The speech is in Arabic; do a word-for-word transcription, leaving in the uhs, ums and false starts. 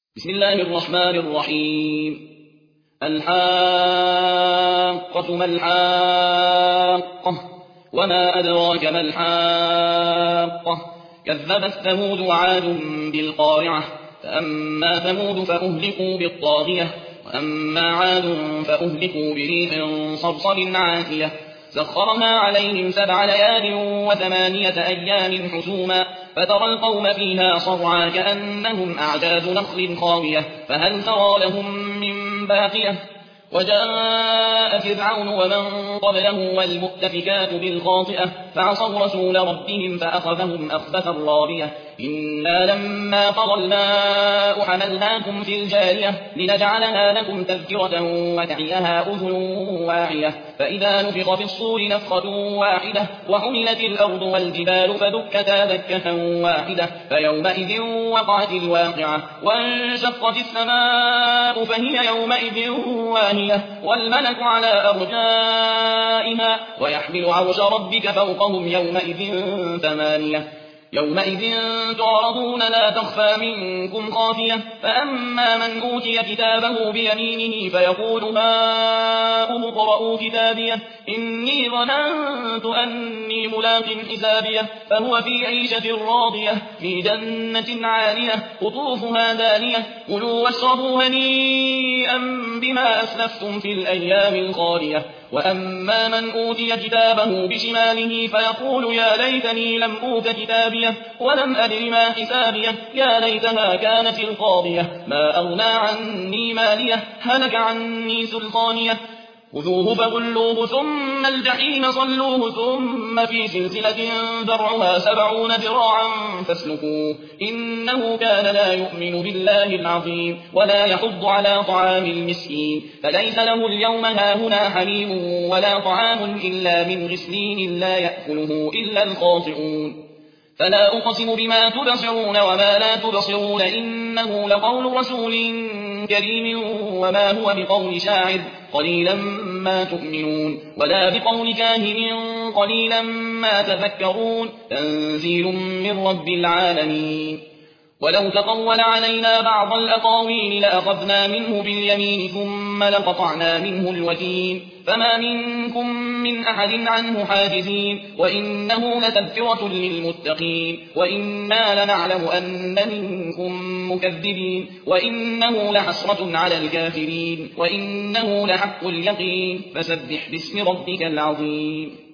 بسم الله الرحمن الرحيم. الحاقة ما الحاقة وما أدراك ما الحاقة كذبت ثمود وعاد بالقارعة فأما ثمود فأهلكوا بالطاغية وأما عاد فأهلكوا بريح صرصر عاتية سخرها عليهم سبع ليال وثمانية أيام حسوما فترى القوم فيها صرعى كأنهم أعجاز نخل خاوية فهل ترى لهم من باقية وجاء فرعون ومن قبله والمؤتفكات بالخاطئة فعصوا رسول ربهم فأخذهم أخذة رابية إنا لما قضى الماء حملناكم في الجارية لنجعلها لكم تذكرة وتعيها أذن واعية فإذا نفخ في الصور نفخة واحدة وحملت الأرض والجبال فدكتا دكة واحدة فيومئذ وقعت الواقعة وانشقت السماء فهي يومئذ واهية والملك على أرجائها ويحمل عرش ربك فوقهم يومئذ ثمانية يومئذ تعرضون لا تخفى منكم خافية فأما من أوتي كتابه بيمينه فيقول هاؤم اقرءوا كتابيه إني ظننت أني ملاق حسابيه فهو في عيشة راضية في جنة عالية قطوفها دانية كلوا واشربوا هنيئا بما أسلفتم في الأيام الخالية وأما من أوتي كتابه بشماله فيقول يا ليتني لم أوت كتابيه ولم أدر ما حسابيه يا ليتها كانت القاضية ما أغنى عني ماليه هلك عني سلطانيه خذوه فغلوه ثم الجحيم صلوه ثم في سلسلة ذرعها سبعون ذراعا فاسلكوه إنه كان لا يؤمن بالله العظيم ولا يحض على طعام المسكين فليس له اليوم هاهنا حميم ولا طعام إلا من غسلين لا يأكله إلا الخاطئون فلا أقسم بما تبصرون وما لا تبصرون إنه لقول رسول كريم وما هو بقول شاعر قليلا ما تؤمنون ولا بقول كاهن قليلا ما تذكرون تنزيل من رب العالمين ولو تقول علينا بعض الأقاويل لأخذنا منه باليمين ثم لقطعنا منه الوتين فما منكم من أحد عنه حاجزين وإنه لتذكرة للمتقين وإنا لنعلم أن منكم مكذبين وإنه لحسرة على الكافرين وإنه لحق اليقين فسبح باسم ربك العظيم.